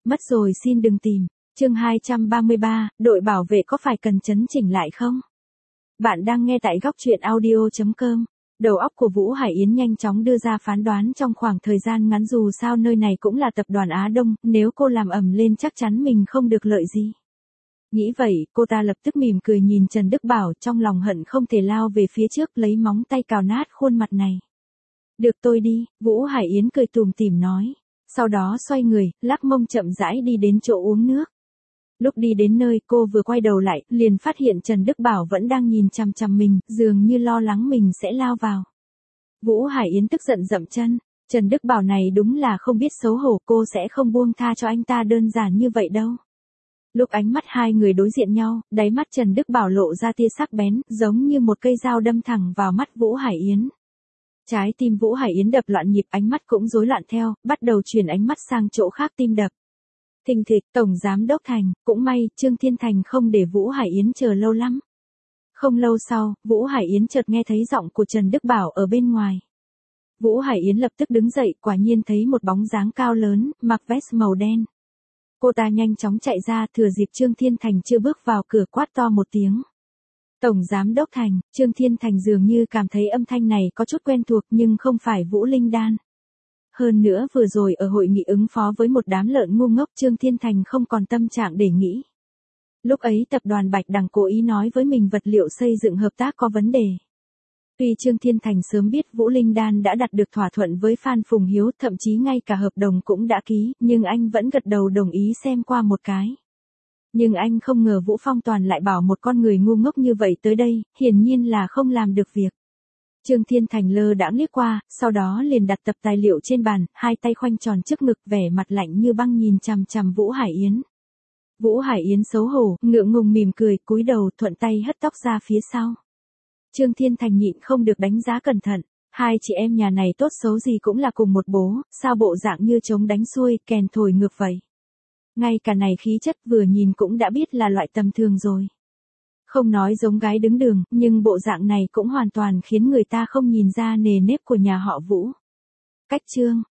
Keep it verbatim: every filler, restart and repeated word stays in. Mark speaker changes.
Speaker 1: Mất rồi xin đừng tìm. Chương hai trăm ba mươi ba, đội bảo vệ có phải cần chấn chỉnh lại không? Bạn đang nghe tại góc truyện audio chấm com. Đầu óc của Vũ Hải Yến nhanh chóng đưa ra phán đoán trong khoảng thời gian ngắn, dù sao nơi này cũng là tập đoàn Á Đông, nếu cô làm ầm lên chắc chắn mình không được lợi gì. Nghĩ vậy, cô ta lập tức mỉm cười nhìn Trần Đức Bảo, trong lòng hận không thể lao về phía trước lấy móng tay cào nát khuôn mặt này. Được tôi đi, Vũ Hải Yến cười tủm tỉm nói. Sau đó xoay người, lắc mông chậm rãi đi đến chỗ uống nước. Lúc đi đến nơi cô vừa quay đầu lại, liền phát hiện Trần Đức Bảo vẫn đang nhìn chằm chằm mình, dường như lo lắng mình sẽ lao vào. Vũ Hải Yến tức giận dậm chân, Trần Đức Bảo này đúng là không biết xấu hổ, cô sẽ không buông tha cho anh ta đơn giản như vậy đâu. Lúc ánh mắt hai người đối diện nhau, đáy mắt Trần Đức Bảo lộ ra tia sắc bén, giống như một cây dao đâm thẳng vào mắt Vũ Hải Yến. Trái tim Vũ Hải Yến đập loạn nhịp, ánh mắt cũng rối loạn theo, bắt đầu chuyển ánh mắt sang chỗ khác tim đập. Thình thịch, Tổng Giám Đốc Thành, cũng may, Trương Thiên Thành không để Vũ Hải Yến chờ lâu lắm. Không lâu sau, Vũ Hải Yến chợt nghe thấy giọng của Trần Đức Bảo ở bên ngoài. Vũ Hải Yến lập tức đứng dậy, quả nhiên thấy một bóng dáng cao lớn, mặc vest màu đen. Cô ta nhanh chóng chạy ra, thừa dịp Trương Thiên Thành chưa bước vào cửa quát to một tiếng. Tổng Giám Đốc Thành, Trương Thiên Thành dường như cảm thấy âm thanh này có chút quen thuộc nhưng không phải Vũ Linh Đan. Hơn nữa vừa rồi ở hội nghị ứng phó với một đám lợn ngu ngốc, Trương Thiên Thành không còn tâm trạng để nghĩ. Lúc ấy tập đoàn Bạch Đằng cố ý nói với mình vật liệu xây dựng hợp tác có vấn đề. Tuy Trương Thiên Thành sớm biết Vũ Linh Đan đã đạt được thỏa thuận với Phan Phùng Hiếu, thậm chí ngay cả hợp đồng cũng đã ký, nhưng anh vẫn gật đầu đồng ý xem qua một cái. Nhưng anh không ngờ Vũ Phong Toàn lại bảo một con người ngu ngốc như vậy tới đây, hiển nhiên là không làm được việc. Trương Thiên Thành lơ đãng liếc qua, sau đó liền đặt tập tài liệu trên bàn, hai tay khoanh tròn trước ngực, vẻ mặt lạnh như băng nhìn chằm chằm Vũ Hải Yến. Vũ Hải Yến xấu hổ, ngượng ngùng mỉm cười, cúi đầu thuận tay hất tóc ra phía sau. Trương Thiên Thành nhịn không được đánh giá cẩn thận, hai chị em nhà này tốt xấu gì cũng là cùng một bố, sao bộ dạng như trống đánh xuôi, kèn thổi ngược vậy. Ngay cả này khí chất vừa nhìn cũng đã biết là loại tầm thường rồi. Không nói giống gái đứng đường, nhưng bộ dạng này cũng hoàn toàn khiến người ta không nhìn ra nề nếp của nhà họ Vũ. Cách Trương,